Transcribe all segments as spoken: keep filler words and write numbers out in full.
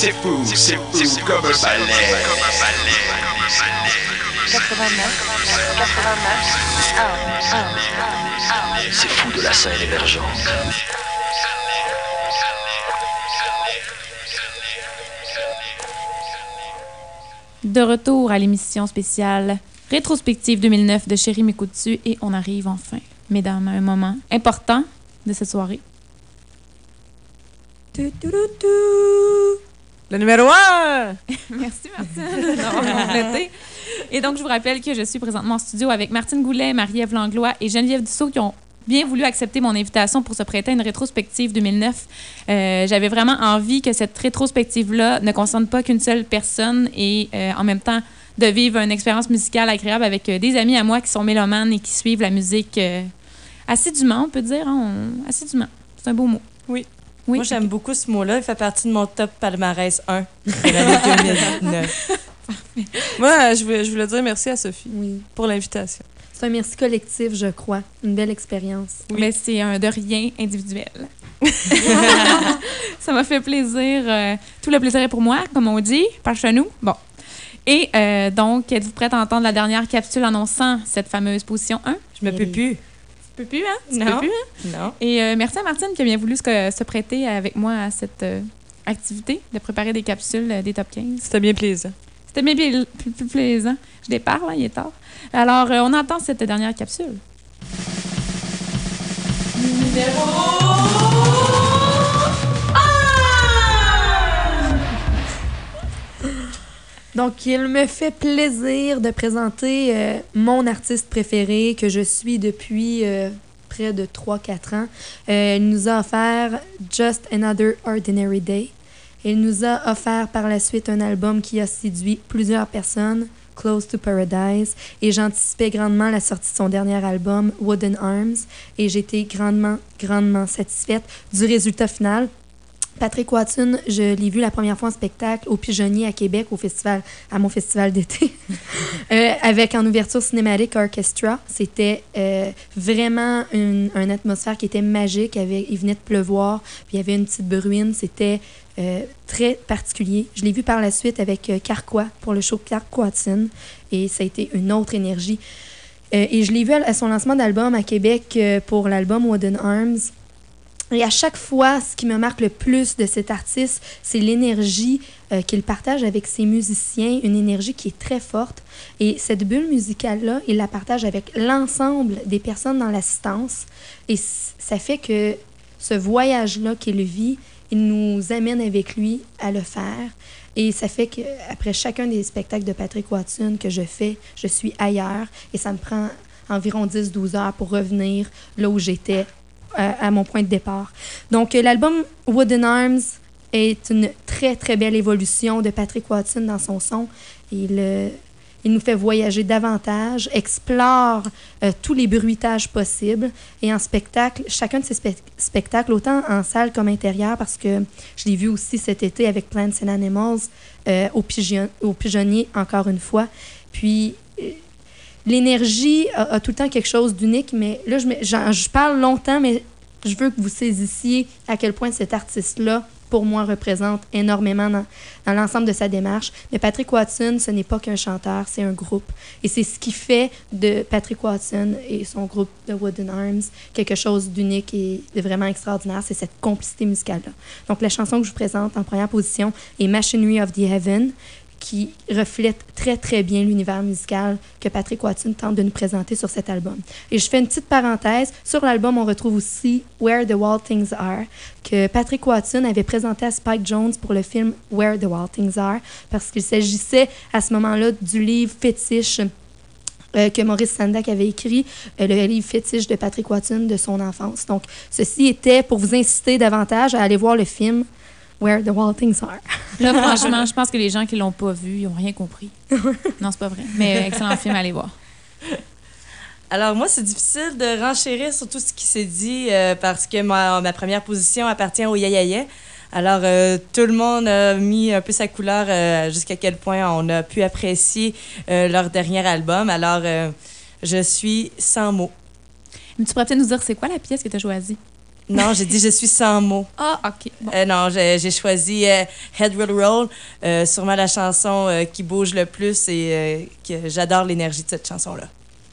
C'est fou, c'est fou comme un balai. quatre-vingt-neuf, quatre-vingt-neuf, un, un, un. C'est fou de la scène émergente. De retour à l'émission spéciale rétrospective deux mille neuf de Chérie m'écoutes-tu et on arrive enfin, mesdames, à un moment important de cette soirée. Tu, tu, tu, tu. Le numéro un! Merci Martine d'avoir complété. Et donc, je vous rappelle que je suis présentement en studio avec Martine Goulet, Marie-Ève Langlois et Geneviève Dussault qui ont bien voulu accepter mon invitation pour se prêter à une rétrospective deux mille neuf. Euh, j'avais vraiment envie que cette rétrospective-là ne concerne pas qu'une seule personne et euh, en même temps de vivre une expérience musicale agréable avec euh, des amis à moi qui sont mélomanes et qui suivent la musique euh, assidûment, on peut dire. Hein, on... Assidûment, c'est un beau mot. Oui. Oui, Moi, j'aime beaucoup ce mot-là. Il fait partie de mon top palmarès un de l'année deux mille neuf. Moi, je voulais, je voulais dire merci à Sophie Oui. pour l'invitation. C'est un merci collectif, je crois. Une belle expérience. Oui. Mais c'est un de rien individuel. Ça m'a fait plaisir. Euh, tout le plaisir est pour moi, comme on dit, par chez nous. Bon. Et euh, donc, êtes-vous prête à entendre la dernière capsule annonçant cette fameuse position un? Je me peux plus. Tu peux plus, hein? Tu Non. peux plus, hein? Non. Et euh, merci à Martine qui a bien voulu se, se prêter avec moi à cette euh, activité de préparer des capsules euh, des top quinze. C'était bien plaisant. C'était bien plus, plus, plus plaisant. Je départ, là, il est tard. Alors, euh, on entend cette dernière capsule. Numéro Donc, il me fait plaisir de présenter euh, mon artiste préféré que je suis depuis euh, près de trois quatre ans. Euh, il nous a offert Just Another Ordinary Day. Il nous a offert par la suite un album qui a séduit plusieurs personnes, Close to Paradise, et j'anticipais grandement la sortie de son dernier album, Wooden Arms, et j'étais grandement, grandement satisfaite du résultat final. Patrick Watson, je l'ai vu la première fois en spectacle au Pigeonnier à Québec, au festival, à mon festival d'été, euh, avec en ouverture Cinematic Orchestra. C'était euh, vraiment une, une atmosphère qui était magique. Avec, il venait de pleuvoir, puis il y avait une petite bruine. C'était euh, très particulier. Je l'ai vu par la suite avec euh, Carquois pour le show Clark Watson, et ça a été une autre énergie. Euh, et je l'ai vu à, à son lancement d'album à Québec euh, pour l'album Wooden Arms. Et à chaque fois, ce qui me marque le plus de cet artiste, c'est l'énergie euh, qu'il partage avec ses musiciens, une énergie qui est très forte. Et cette bulle musicale-là, il la partage avec l'ensemble des personnes dans l'assistance. Et c- ça fait que ce voyage-là qu'il vit, il nous amène avec lui à le faire. Et ça fait qu'après chacun des spectacles de Patrick Watson que je fais, je suis ailleurs. Et ça me prend environ dix à douze heures pour revenir là où j'étais à mon point de départ. Donc, l'album Wooden Arms est une très, très belle évolution de Patrick Watson dans son son. Il, euh, il nous fait voyager davantage, explore euh, tous les bruitages possibles. Et en spectacle, chacun de ces spe- spectacles, autant en salle comme intérieur, parce que je l'ai vu aussi cet été avec Plants and Animals euh, au, pigeon- au Pigeonnier, encore une fois. Puis, euh, l'énergie a, a tout le temps quelque chose d'unique, mais là, je, me, je parle longtemps, mais je veux que vous saisissiez à quel point cet artiste-là, pour moi, représente énormément dans, dans l'ensemble de sa démarche. Mais Patrick Watson, ce n'est pas qu'un chanteur, c'est un groupe. Et c'est ce qui fait de Patrick Watson et son groupe de Wooden Arms quelque chose d'unique et de vraiment extraordinaire, c'est cette complicité musicale-là. Donc, la chanson que je vous présente en première position est Machinery of the Heaven, qui reflète très, très bien l'univers musical que Patrick Watson tente de nous présenter sur cet album. Et je fais une petite parenthèse. Sur l'album, on retrouve aussi Where the Wild Things Are, que Patrick Watson avait présenté à Spike Jonze pour le film Where the Wild Things Are, parce qu'il s'agissait à ce moment-là du livre fétiche Euh, que Maurice Sendak avait écrit, euh, le livre fétiche de Patrick Watson de son enfance. Donc, ceci était pour vous inciter davantage à aller voir le film Where the Wild Things Are. Là, franchement, je pense que les gens qui l'ont pas vu, ils ont rien compris. Non, c'est pas vrai. Mais excellent film, allez voir. Alors, moi, c'est difficile de renchérir sur tout ce qui s'est dit euh, parce que ma, ma première position appartient au Yayayay. Alors, euh, tout le monde a mis un peu sa couleur euh, jusqu'à quel point on a pu apprécier euh, leur dernier album. Alors, euh, je suis sans mots. Mais tu pourrais peut-être nous dire c'est quoi la pièce que tu as choisie? Non, j'ai dit je suis sans mots. Ah, OK. Bon. Euh, non, j'ai, j'ai choisi euh, Head Will Roll, euh, sûrement la chanson euh, qui bouge le plus et euh, que j'adore l'énergie de cette chanson-là.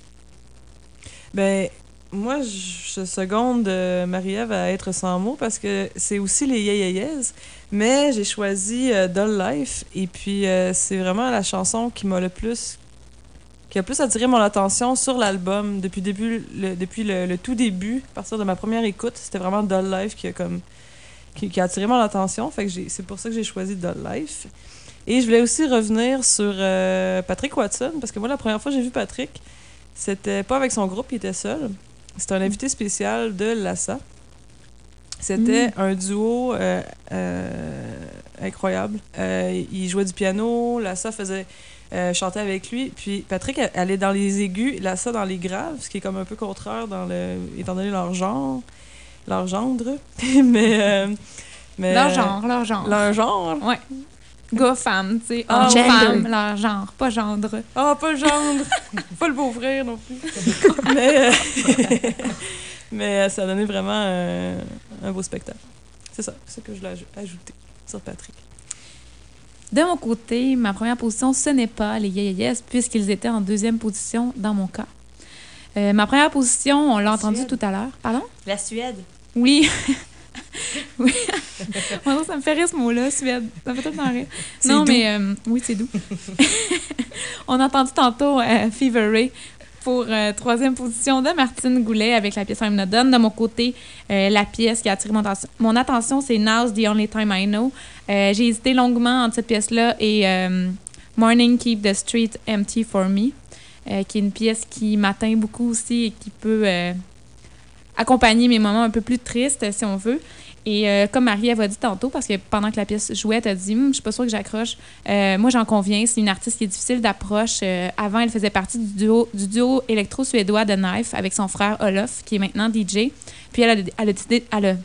Ben, moi, je seconde euh, Marie-Ève à être sans mots parce que c'est aussi les Yeah Yeah Yeahs, mais j'ai choisi euh, Dull Life et puis euh, c'est vraiment la chanson qui m'a le plus qui a plus attiré mon attention sur l'album depuis, début, le, depuis le, le tout début, à partir de ma première écoute. C'était vraiment Dull Life qui a, comme, qui, qui a attiré mon attention. Fait que j'ai, c'est pour ça que j'ai choisi Dull Life. Et je voulais aussi revenir sur euh, Patrick Watson, parce que moi, la première fois que j'ai vu Patrick, c'était pas avec son groupe, il était seul. C'était un invité spécial de Lassa. C'était mm. un duo euh, euh, incroyable. Euh, il jouait du piano, Lassa faisait... Euh, chanter avec lui. Puis Patrick, elle, elle est dans les aigus, Lassa dans les graves, ce qui est comme un peu contraire dans le, étant donné leur genre, leur gendre. mais, euh, mais Leur genre, leur genre. Leur genre. Ouais. Gars-femme, tu sais. Ah, Homme, gender. femme, leur genre, pas gendre. Ah, pas le gendre. Pas le beau-frère non plus. mais, euh, mais euh, ça a donné vraiment euh, un beau spectacle. C'est ça, c'est ce que je voulais aj- ajouter sur Patrick. De mon côté, ma première position, ce n'est pas les Yeah Yeah Yeahs, puisqu'ils étaient en deuxième position dans mon cas. Euh, ma première position, on l'a entendu Suède. tout à l'heure. Pardon? La Suède. Oui. oui. Moi, ça me fait rire ce mot-là, Suède. Ça me fait tout le temps rire. C'est non, doux. mais euh, oui, c'est doux. On a entendu tantôt euh, Fever Ray pour euh, troisième position de Martine Goulet avec la pièce I'm Not Done. De mon côté, euh, la pièce qui a attiré mon, attention- mon attention, c'est Now's the Only Time I Know. Euh, j'ai hésité longuement entre cette pièce-là et euh, Morning Keep the Street Empty for Me, euh, qui est une pièce qui m'atteint beaucoup aussi et qui peut euh, accompagner mes moments un peu plus tristes, si on veut. Et euh, comme Marie avait dit tantôt, parce que pendant que la pièce jouait, elle a dit hm, « je suis pas sûre que j'accroche euh, ». Moi, j'en conviens, c'est une artiste qui est difficile d'approche. Euh, avant, elle faisait partie du duo, du duo électro-suédois de Knife avec son frère Olof, qui est maintenant D J. Puis elle a, elle a, décidé, elle a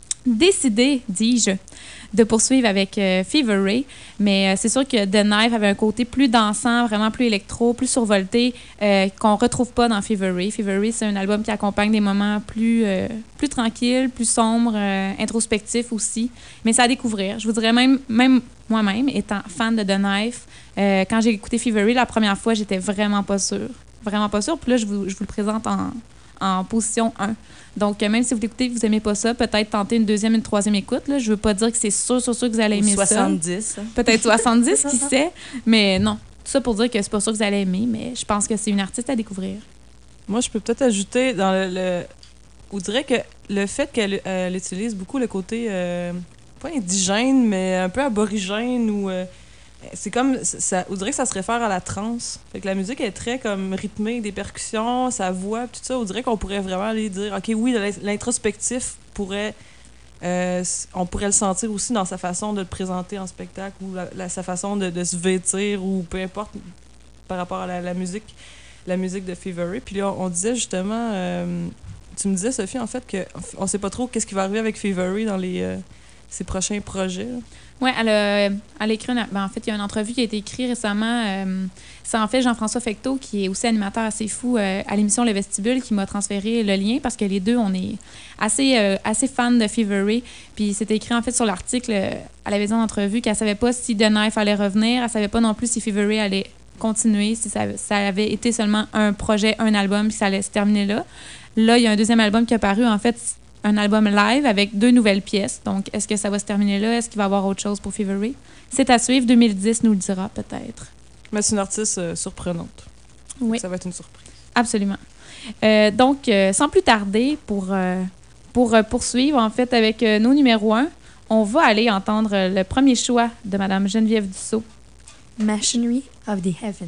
décidé, dis-je, de poursuivre avec euh, Fever Ray. Mais euh, c'est sûr que The Knife avait un côté plus dansant, vraiment plus électro, plus survolté, euh, qu'on retrouve pas dans Fever Ray. Fever Ray, c'est un album qui accompagne des moments plus, euh, plus tranquilles, plus sombres, euh, introspectifs aussi. Mais c'est à découvrir. Je vous dirais même, même moi-même, étant fan de The Knife, euh, quand j'ai écouté Fever Ray la première fois, j'étais vraiment pas sûre. Vraiment pas sûre. Puis là, je vous, je vous le présente en, en position un. Donc, euh, même si vous l'écoutez et que vous n'aimez pas ça, peut-être tenter une deuxième, une troisième écoute. Là. Je ne veux pas dire que c'est sûr, sûr, sûr que vous allez aimer soixante-dix. ça. Peut-être soixante-dix, qui sait. Mais non, tout ça pour dire que c'est pas sûr que vous allez aimer, mais je pense que c'est une artiste à découvrir. Moi, je peux peut-être ajouter dans le... le... On dirait que le fait qu'elle elle utilise beaucoup le côté, euh, pas indigène, mais un peu aborigène ou... euh, c'est comme... Ça, on dirait que ça se réfère à la trance. Fait que la musique est très comme rythmée, des percussions, sa voix, tout ça. On dirait qu'on pourrait vraiment aller dire, OK, oui, l'introspectif pourrait... Euh, on pourrait le sentir aussi dans sa façon de le présenter en spectacle ou la, la, sa façon de, de se vêtir ou peu importe par rapport à la, la musique la musique de Fever Ray. Puis là, on, on disait justement... Euh, tu me disais, Sophie, en fait, qu'on ne sait pas trop qu'est-ce qui va arriver avec Fever Ray dans les, euh, ses prochains projets. Oui, elle a, elle a écrit une, ben, en fait, il y a une entrevue qui a été écrite récemment. Euh, c'est en fait Jean-François Fecteau, qui est aussi animateur assez fou euh, à l'émission Le Vestibule, qui m'a transféré le lien parce que les deux, on est assez, euh, assez fans de Fever Ray. Puis c'était écrit en fait sur l'article, euh, elle avait dit en entrevue qu'elle ne savait pas si The Knife allait revenir, elle ne savait pas non plus si Fever Ray allait continuer, si ça, ça avait été seulement un projet, un album, puis ça allait se terminer là. Là, il y a un deuxième album qui est apparu, en fait, un album live avec deux nouvelles pièces. Donc, est-ce que ça va se terminer là? Est-ce qu'il va y avoir autre chose pour Fever Ray? C'est à suivre. deux mille dix nous le dira peut-être. Mais c'est une artiste euh, surprenante. Oui. Ça va être une surprise. Absolument. Euh, donc, euh, sans plus tarder, pour, euh, pour euh, poursuivre, en fait, avec euh, nos numéros un, on va aller entendre euh, le premier choix de Mme Geneviève Dussault. Machinery of the Heaven.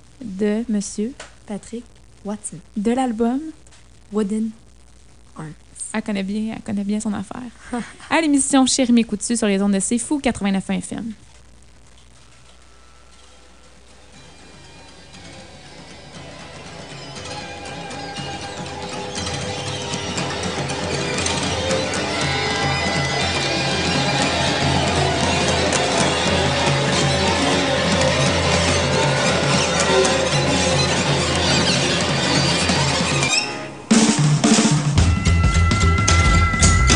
De Monsieur. Patrick Watson. De l'album. Wooden Arms. Elle connaît bien, elle connaît bien son affaire. À l'émission Chérie mes coups dessus sur les ondes de C'est Fou quatre-vingt-neuf F M. Thank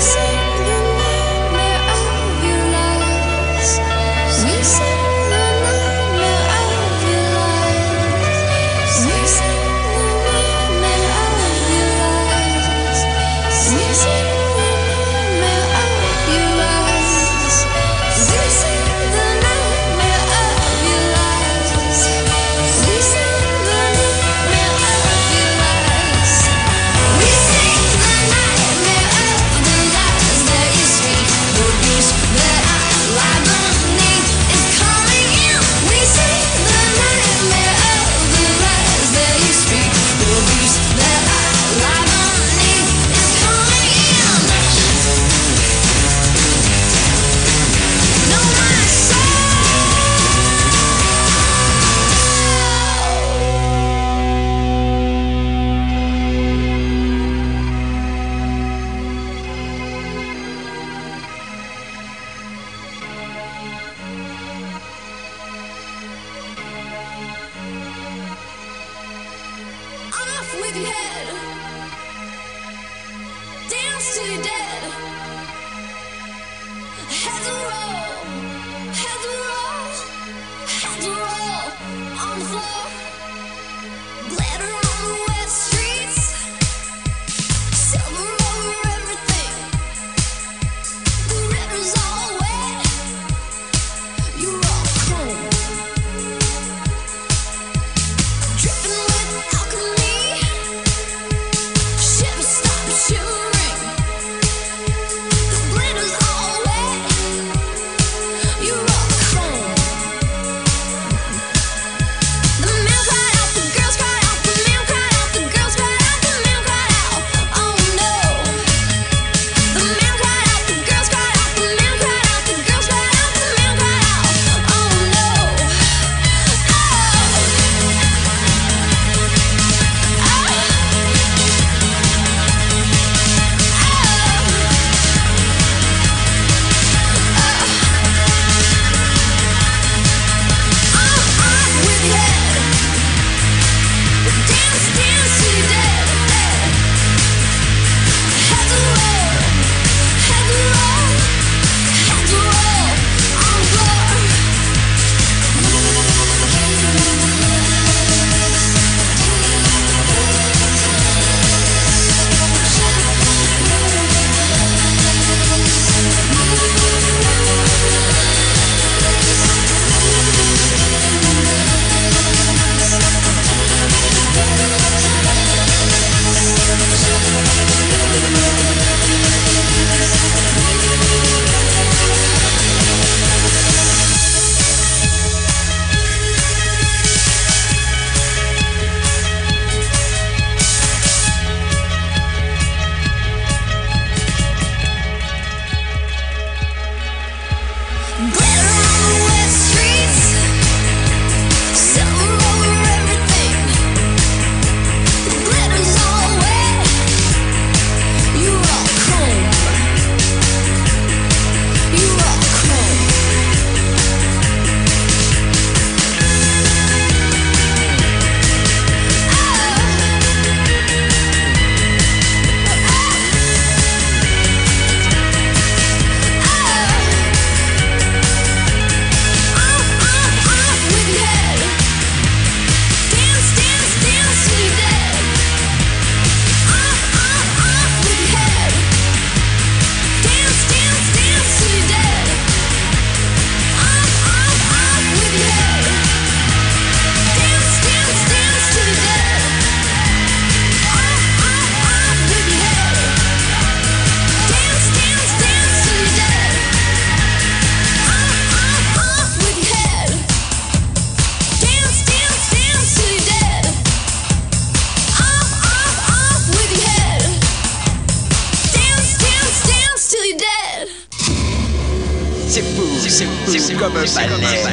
C'est fou, c'est fou, c'est comme un ballet.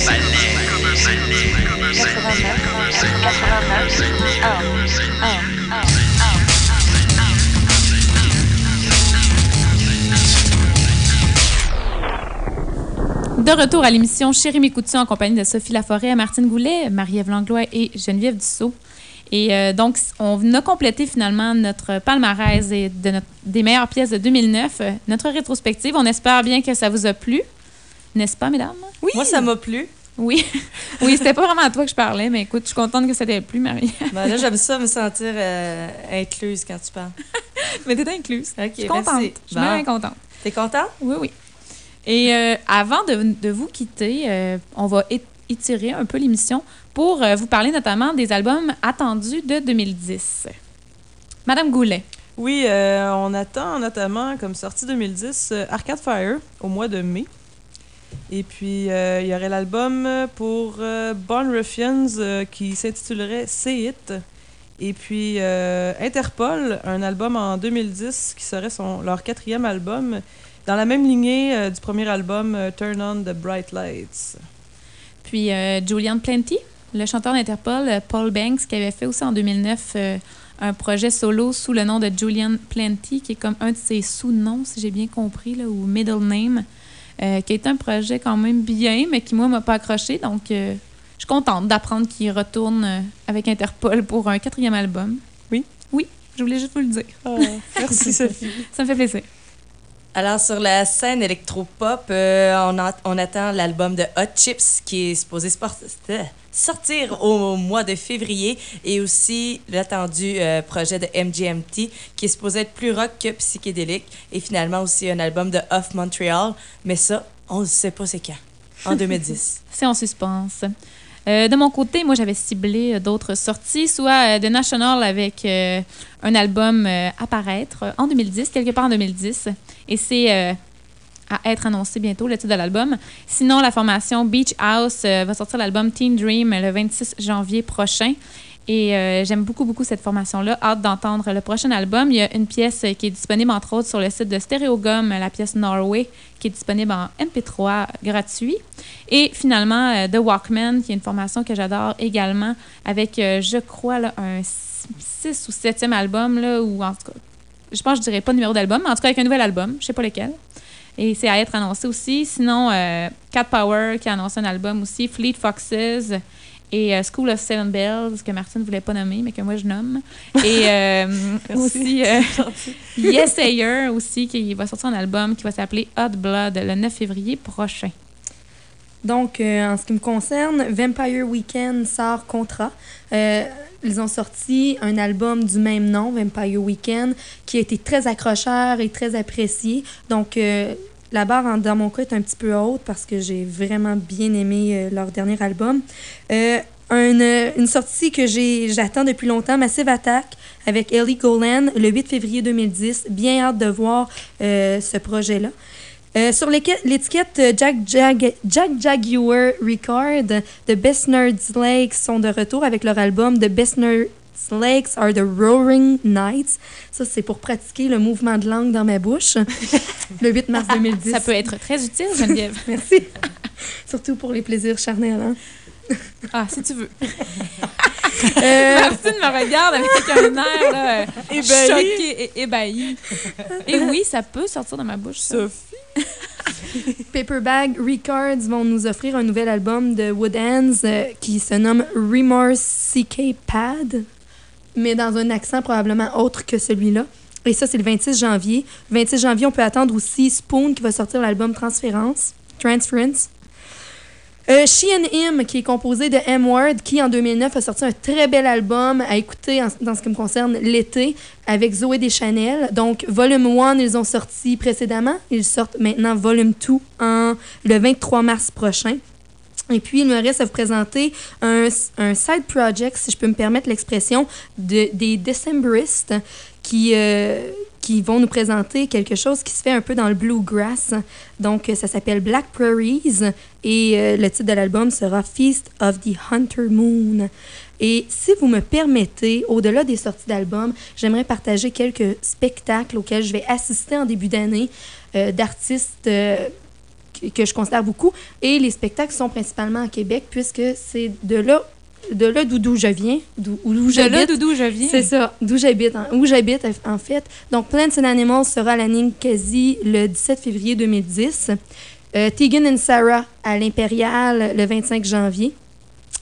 De retour à l'émission Chérie Mécoutier en compagnie de Sophie Laforêt, Martine Goulet, Marie-Ève Langlois et Geneviève Dussault. Et euh, donc, on a complété finalement notre palmarès et de notre, des meilleures pièces de deux mille neuf, euh, notre rétrospective. On espère bien que ça vous a plu. N'est-ce pas, mesdames? Oui. Moi, ça m'a plu. Oui. Oui, c'était pas vraiment à toi que je parlais, mais écoute, je suis contente que ça t'ait plu, Marie. Ben là, j'aime ça, me sentir euh, incluse quand tu parles. Mais t'es incluse. OK, je suis contente. merci. Je suis Bon. bien contente. T'es contente? Oui, oui. Et euh, avant de, de vous quitter, euh, on va é- étirer un peu l'émission pour euh, vous parler notamment des albums attendus de deux mille dix. Madame Goulet. Oui, euh, on attend notamment, comme sortie deux mille dix, euh, Arcade Fire au mois de mai. Et puis, euh, il y aurait l'album pour euh, Born Ruffians euh, qui s'intitulerait Say It. Et puis, euh, Interpol, un album en deux mille dix qui serait son, leur quatrième album, dans la même lignée euh, du premier album euh, Turn On the Bright Lights. Puis euh, Julian Plenty, le chanteur d'Interpol, euh, Paul Banks, qui avait fait aussi en deux mille neuf euh, un projet solo sous le nom de Julian Plenty, qui est comme un de ses sous-noms, si j'ai bien compris, là, ou middle name. Euh, qui est un projet quand même bien, mais qui, moi, m'a pas accroché. Donc, euh, je suis contente d'apprendre qu'il retourne euh, avec Interpol pour un quatrième album. Oui? Oui, je voulais juste vous le dire. Oh, merci, Sophie. Ça me fait plaisir. Alors, sur la scène électropop, euh, on, a- on attend l'album de Hot Chips qui est supposé sport- euh, sortir au mois de février et aussi l'attendu euh, projet de M G M T qui est supposé être plus rock que psychédélique et finalement aussi un album de Off Montreal. Mais ça, on ne sait pas c'est quand. En deux mille dix. C'est en suspense. Euh, de mon côté, moi, j'avais ciblé euh, d'autres sorties, soit euh, The National avec euh, un album euh, à paraître euh, en deux mille dix, quelque part en deux mille dix. Et c'est euh, à être annoncé bientôt, le titre de l'album. Sinon, la formation Beach House euh, va sortir l'album Teen Dream le vingt-six janvier prochain. Et euh, j'aime beaucoup, beaucoup cette formation-là. Hâte d'entendre le prochain album. Il y a une pièce euh, qui est disponible, entre autres, sur le site de Stereogum, la pièce Norway, qui est disponible en M P trois gratuit. Et finalement, euh, The Walkman, qui est une formation que j'adore également, avec, euh, je crois, là, un six ou septième album, là, ou en tout cas, je pense que je dirais pas de numéro d'album, mais en tout cas avec un nouvel album, je sais pas lequel. Et c'est à être annoncé aussi. Sinon, euh, Cat Power, qui a annoncé un album aussi, Fleet Foxes, et euh, School of Seven Bells, que Martine ne voulait pas nommer, mais que moi, je nomme. Et euh, aussi euh, Yes Ayer, aussi, qui va sortir un album qui va s'appeler Hot Blood le neuf février prochain. Donc, euh, en ce qui me concerne, Vampire Weekend sort Contra. Euh, ils ont sorti un album du même nom, Vampire Weekend, qui a été très accrocheur et très apprécié. Donc, euh, la barre, en- dans mon cas, est un petit peu haute parce que j'ai vraiment bien aimé euh, leur dernier album. Euh, une, une sortie que j'ai, j'attends depuis longtemps, Massive Attack, avec Ellie Goulding, le huit février deux mille dix. Bien hâte de voir euh, ce projet-là. Euh, sur l'éque- l'étiquette euh, Jack, Jag- Jack Jaguar Record, The Best Nerds Lakes sont de retour avec leur album The Best Nerds Lakes Are the Roaring Nights. Ça, c'est pour pratiquer le mouvement de langue dans ma bouche. Le huit mars deux mille dix. Ça peut être très utile, Geneviève. Merci. Surtout pour les plaisirs charnels. Hein? Ah, si tu veux. Euh, Martine me regarde avec un air là, Ébahi. choqué et ébahi. Et oui, ça peut sortir de ma bouche, ça. Sophie. Paperbag Records vont nous offrir un nouvel album de Wood Hands euh, qui se nomme Remorse C K Pad, mais dans un accent probablement autre que celui-là. Et ça, c'est le vingt-six janvier. Le vingt-six janvier, on peut attendre aussi Spoon qui va sortir l'album Transference. Transference. Euh, She and Him, qui est composé de M-Word, qui en deux mille neuf a sorti un très bel album à écouter en, dans ce qui me concerne l'été avec Zoé Deschanel. Donc, Volume un, ils ont sorti précédemment. Ils sortent maintenant Volume deux en, le vingt-trois mars prochain. Et puis, il me reste à vous présenter un, un side project, si je peux me permettre l'expression, de, des Decemberists qui, euh, qui vont nous présenter quelque chose qui se fait un peu dans le bluegrass. Donc, ça s'appelle Black Prairies et euh, le titre de l'album sera Feast of the Hunter Moon. Et si vous me permettez, au-delà des sorties d'albums, j'aimerais partager quelques spectacles auxquels je vais assister en début d'année euh, d'artistes euh, que, que je considère beaucoup. Et les spectacles sont principalement à Québec puisque c'est de là, de là d'où, d'où je viens, d'où, où De j'habite. là d'où je viens. C'est ça, d'où j'habite, hein, où j'habite en fait. Donc, Plants and Animals sera à la Ninkasi le dix-sept février deux mille dix. Euh, Tegan and Sarah à l'Impérial le vingt-cinq janvier.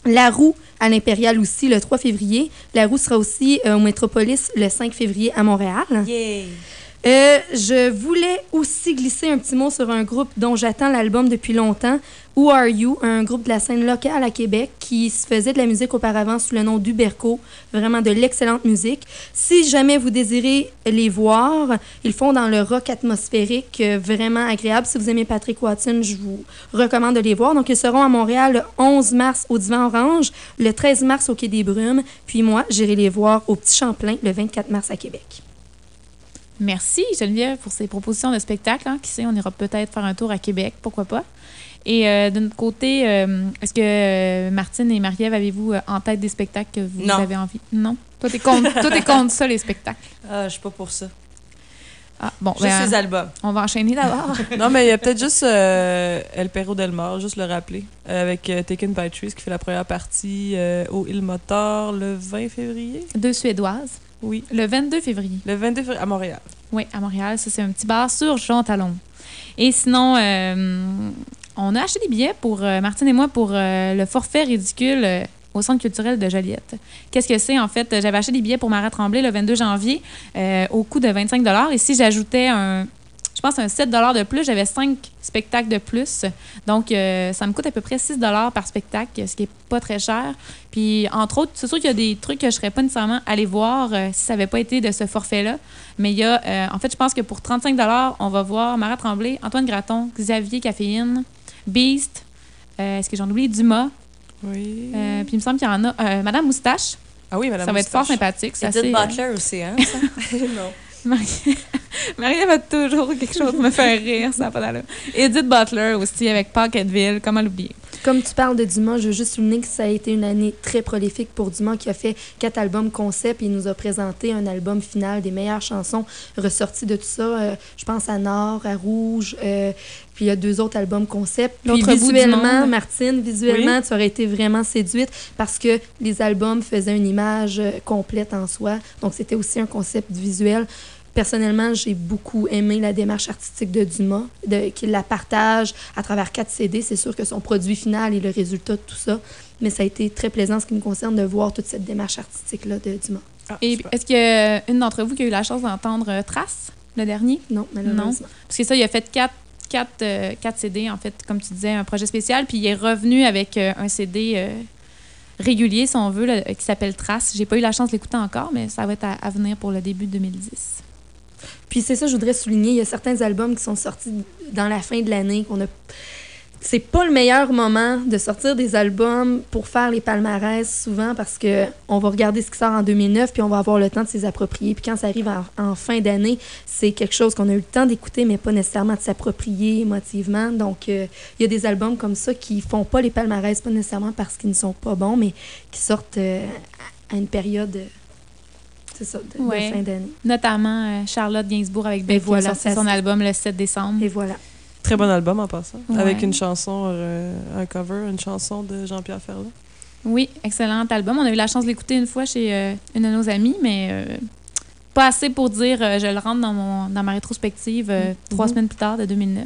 La Roue à l'Impérial aussi le trois février. La Roue sera aussi euh, au Métropolis le cinq février à Montréal. Yeah! Euh, je voulais aussi glisser un petit mot sur un groupe dont j'attends l'album depuis longtemps, Who Are You, un groupe de la scène locale à Québec qui se faisait de la musique auparavant sous le nom d'Uberco, vraiment de l'excellente musique. Si jamais vous désirez les voir, ils font dans le rock atmosphérique, euh, vraiment agréable. Si vous aimez Patrick Watson, je vous recommande de les voir. Donc, ils seront à Montréal le onze mars au Divan Orange, le treize mars au Quai des Brumes, puis moi, j'irai les voir au Petit Champlain le vingt-quatre mars à Québec. Merci, Geneviève, pour ces propositions de spectacle. Hein. Qui sait, on ira peut-être faire un tour à Québec, pourquoi pas. Et euh, de notre côté, euh, est-ce que euh, Martine et Marie-Ève, avez-vous euh, en tête des spectacles que vous Non. avez envie? Non. Toi, t'es contre, toi, t'es contre ça, les spectacles. Ah, je suis pas pour ça. Ah, bon, Juste ben, les albums. on va enchaîner d'abord. Non, mais il y a peut-être juste euh, El Perro del Mar, juste le rappeler, euh, avec euh, Taken by Trees qui fait la première partie euh, au Il Motor le vingt février. Deux Suédoises. Oui. Le vingt-deux février. Le vingt-deux février à Montréal. Oui, à Montréal. Ça, c'est un petit bar sur Jean Talon. Et sinon, euh, on a acheté des billets pour, euh, Martine et moi, pour euh, le forfait ridicule euh, au Centre culturel de Joliette. Qu'est-ce que c'est? En fait, j'avais acheté des billets pour Marat Tremblay le vingt-deux janvier euh, au coût de vingt-cinq dollars. Et si j'ajoutais un, je pense, un sept dollars de plus, j'avais cinq spectacles de plus. Donc, euh, ça me coûte à peu près six dollars par spectacle, ce qui n'est pas très cher. Puis, entre autres, c'est sûr qu'il y a des trucs que je ne serais pas nécessairement allée voir euh, si ça n'avait pas été de ce forfait-là. Mais il y a, euh, en fait, je pense que pour trente-cinq dollars, on va voir Marat Tremblay, Antoine Graton, Xavier Caféine, Beast, euh, est-ce que j'en oublie? Dumas. Oui. Euh, puis il me semble qu'il y en a. Euh, Madame Moustache, Ah oui, Madame ça va être fort Moustache. sympathique. C'est Edith assez, euh, Butler aussi, hein? Ça? Non. Marie- Marie-Ève a toujours quelque chose pour me faire rire, ça n'a pas d'allure. Edith Butler aussi, avec Pocketville, comment l'oublier? Comme tu parles de Dumas, je veux juste souligner que ça a été une année très prolifique pour Dumas qui a fait quatre albums concept et il nous a présenté un album final des meilleures chansons ressorties de tout ça. Euh, je pense à Nord, à Rouge, euh, puis il y a deux autres albums concept. Puis L'autre bout du visuellement, monde. Martine, visuellement, tu aurais été vraiment séduite parce que les albums faisaient une image euh, complète en soi. Donc c'était aussi un concept visuel. Personnellement, j'ai beaucoup aimé la démarche artistique de Dumas, de, qu'il la partage à travers quatre C D. C'est sûr que son produit final est le résultat de tout ça, mais ça a été très plaisant, en ce qui me concerne, de voir toute cette démarche artistique-là de Dumas. Ah, Et super. est-ce qu'il y a une d'entre vous qui a eu la chance d'entendre euh, Trace, le dernier? Non, malheureusement. Parce que ça, il a fait quatre, quatre, euh, quatre C D, en fait, comme tu disais, un projet spécial, puis il est revenu avec euh, un C D euh, régulier, si on veut, là, qui s'appelle Trace. J'ai pas eu la chance de l'écouter encore, mais ça va être à, à venir pour le début deux mille dix. Puis c'est ça, je voudrais souligner, il y a certains albums qui sont sortis dans la fin de l'année qu'on a... C'est pas le meilleur moment de sortir des albums pour faire les palmarès, souvent, parce que on va regarder ce qui sort en deux mille neuf, puis on va avoir le temps de s'y approprier. Puis quand ça arrive en, en fin d'année, c'est quelque chose qu'on a eu le temps d'écouter, mais pas nécessairement de s'approprier émotivement. Donc, euh, il y a des albums comme ça qui font pas les palmarès, pas nécessairement parce qu'ils ne sont pas bons, mais qui sortent euh, à une période... euh, C'est ça, de, Ouais. de fin d'année. Notamment euh, Charlotte Gainsbourg avec Et Belle qui voilà, a sorti ça, son c'est- album le sept décembre. Et voilà. Très bon album en passant. Ouais. Avec une chanson, euh, un cover, une chanson de Jean-Pierre Ferland. Oui, excellent album. On a eu la chance de l'écouter une fois chez euh, une de nos amies, mais euh, pas assez pour dire euh, je le rentre dans, mon, dans ma rétrospective euh, trois semaines plus tard, de deux mille neuf.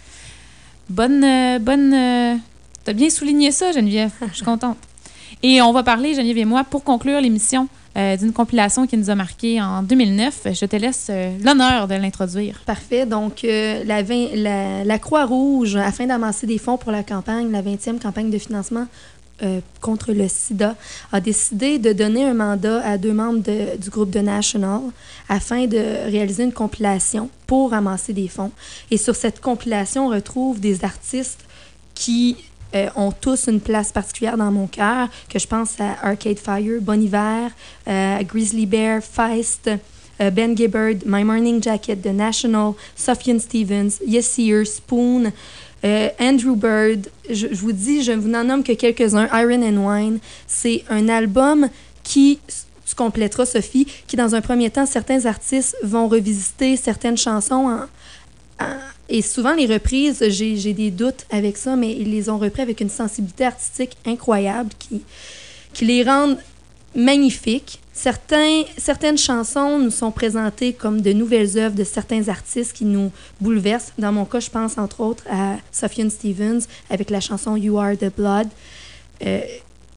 Bonne... euh, bonne euh, t'as bien souligné ça, Geneviève. Je suis contente. Et on va parler, Geneviève et moi, pour conclure l'émission, euh, d'une compilation qui nous a marqué en deux mille neuf. Je te laisse euh, l'honneur de l'introduire. Parfait. Donc, euh, la, vingt- la, la Croix-Rouge, afin d'amasser des fonds pour la campagne, la vingtième campagne de financement euh, contre le sida, a décidé de donner un mandat à deux membres de- du groupe The National afin de réaliser une compilation pour amasser des fonds. Et sur cette compilation, on retrouve des artistes qui euh, ont tous une place particulière dans mon cœur, que je pense à Arcade Fire, Bon Iver, euh, Grizzly Bear, Feist, euh, Ben Gibbard, My Morning Jacket, The National, Sufjan Stevens, Yes Ear, Spoon, euh, Andrew Bird. Je, je vous dis, je vous n'en nomme que quelques-uns. Iron and Wine. C'est un album qui... Tu compléteras, Sophie, qui, dans un premier temps, certains artistes vont revisiter certaines chansons en, en- et souvent, les reprises, j'ai, j'ai des doutes avec ça, mais ils les ont repris avec une sensibilité artistique incroyable qui, qui les rendent magnifiques. Certains, certaines chansons nous sont présentées comme de nouvelles œuvres de certains artistes qui nous bouleversent. Dans mon cas, je pense entre autres à Sufjan Stevens avec la chanson You Are the Blood. Euh,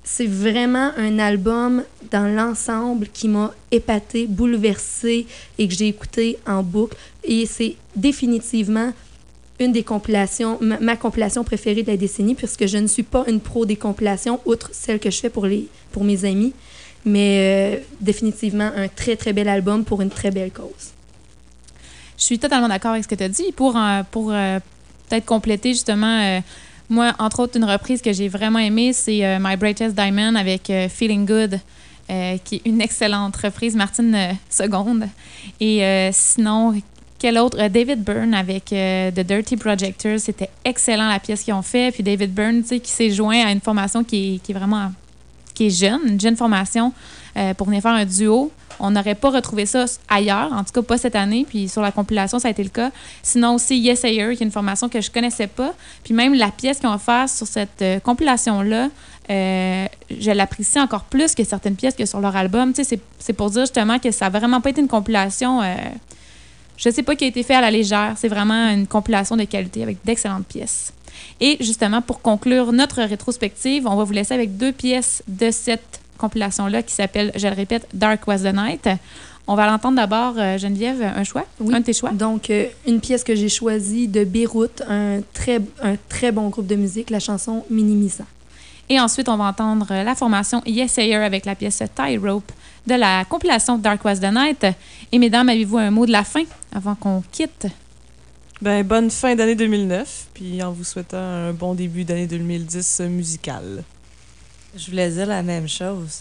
c'est vraiment un album dans l'ensemble qui m'a épatée, bouleversée et que j'ai écouté en boucle. Et c'est définitivement une des compilations, ma, ma compilation préférée de la décennie, puisque je ne suis pas une pro des compilations, outre celle que je fais pour, les, pour mes amis. Mais euh, définitivement un très, très bel album pour une très belle cause. Je suis totalement d'accord avec ce que tu as dit. Pour, euh, pour euh, peut-être compléter, justement, euh, moi, entre autres, une reprise que j'ai vraiment aimée, c'est euh, My Brightest Diamond avec euh, Feeling Good, euh, qui est une excellente reprise, Martine euh, Seconde. Et euh, sinon, quel autre? Euh, David Byrne avec euh, The Dirty Projectors. C'était excellent la pièce qu'ils ont fait. Puis David Byrne, tu sais, qui s'est joint à une formation qui est, qui est vraiment qui est jeune, une jeune formation euh, pour venir faire un duo. On n'aurait pas retrouvé ça ailleurs, en tout cas pas cette année. Puis sur la compilation, ça a été le cas. Sinon aussi Yes Ayer, qui est une formation que je connaissais pas. Puis même la pièce qu'ils ont offerte sur cette euh, compilation-là, euh, je l'apprécie encore plus que certaines pièces que sur leur album. Tu sais, c'est, c'est pour dire justement que ça n'a vraiment pas été une compilation... Euh, je sais pas qui a été fait à la légère. C'est vraiment une compilation de qualité avec d'excellentes pièces. Et justement, pour conclure notre rétrospective, on va vous laisser avec deux pièces de cette compilation-là qui s'appelle, je le répète, Dark Was the Night. On va l'entendre d'abord, euh, Geneviève, un choix? Oui. Un de tes choix? Donc, euh, une pièce que j'ai choisie de Beyrouth, un très, un très bon groupe de musique, la chanson Minimisa. Et ensuite, on va entendre la formation Yes Ayer avec la pièce Tie Rope de la compilation Dark Was the Night. Et mesdames, avez-vous un mot de la fin avant qu'on quitte? Ben, bonne fin d'année deux mille neuf, puis en vous souhaitant un bon début d'année deux mille dix musical. Je voulais dire la même chose.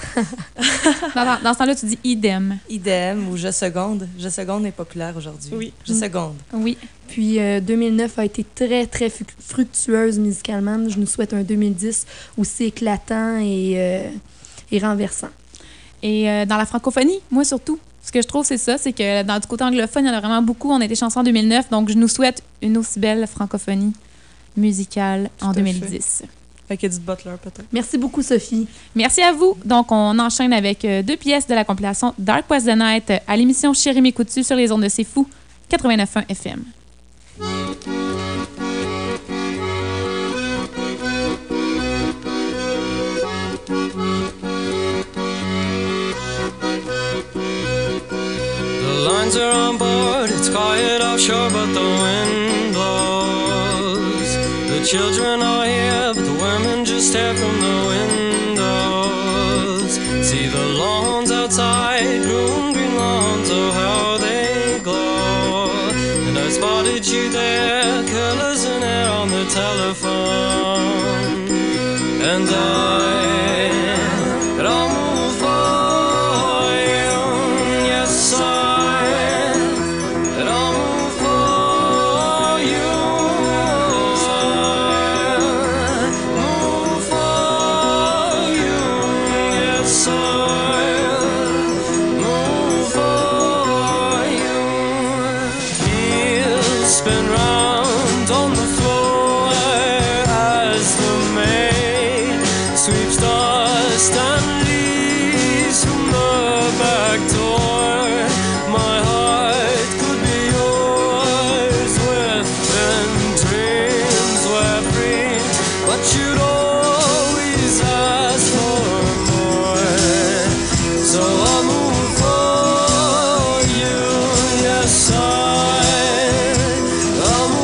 dans, dans, dans ce temps-là, tu dis idem. Idem ou Je seconde. Je seconde est populaire aujourd'hui. Oui. Je seconde. Oui. Puis euh, deux mille neuf a été très, très fu- fructueuse musicalement. Je nous souhaite un deux mille dix aussi éclatant et, euh, et renversant. Et euh, dans la francophonie, moi surtout, ce que je trouve, c'est ça, c'est que dans du côté anglophone, il y en a vraiment beaucoup. On a été chanceux en deux mille neuf, donc je nous souhaite une aussi belle francophonie musicale Tout en à deux mille dix. fait. Avec Edith Butler, peut-être. Merci beaucoup, Sophie. Merci à vous. Donc, on enchaîne avec euh, deux pièces de la compilation Dark Was the Night euh, à l'émission Chérie mes coups dessus sur les ondes de C'est Fou, quatre-vingt-neuf point un F M. The lines are on board, it's quiet offshore, but the wind blows. The children are here, but the women just stare from the windows. See the lawns outside, green, green lawns, oh how they glow. And I spotted you there, colors in air on the telephone. And I, it all moved for you, yes I. I'll move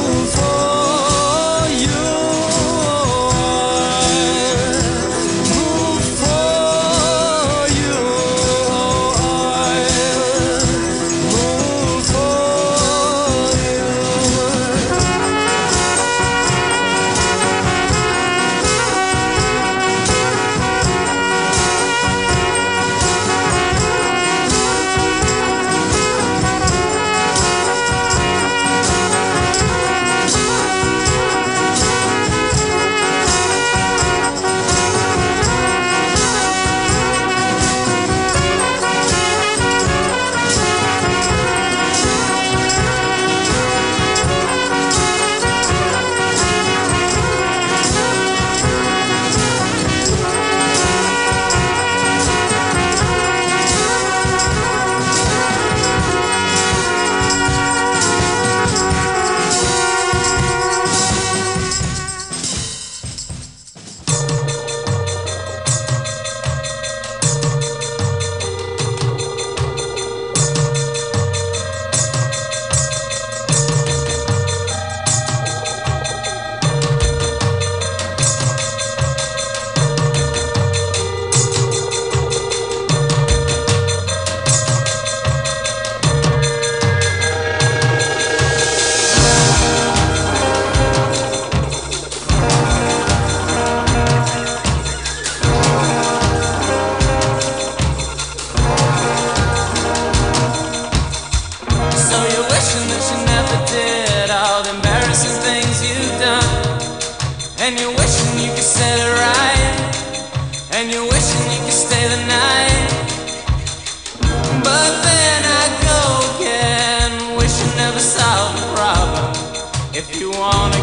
never did all the embarrassing things you've done. And you're wishing you could set it right, and you're wishing you could stay the night. But then I go again, wishing never solved the problem. If you wanna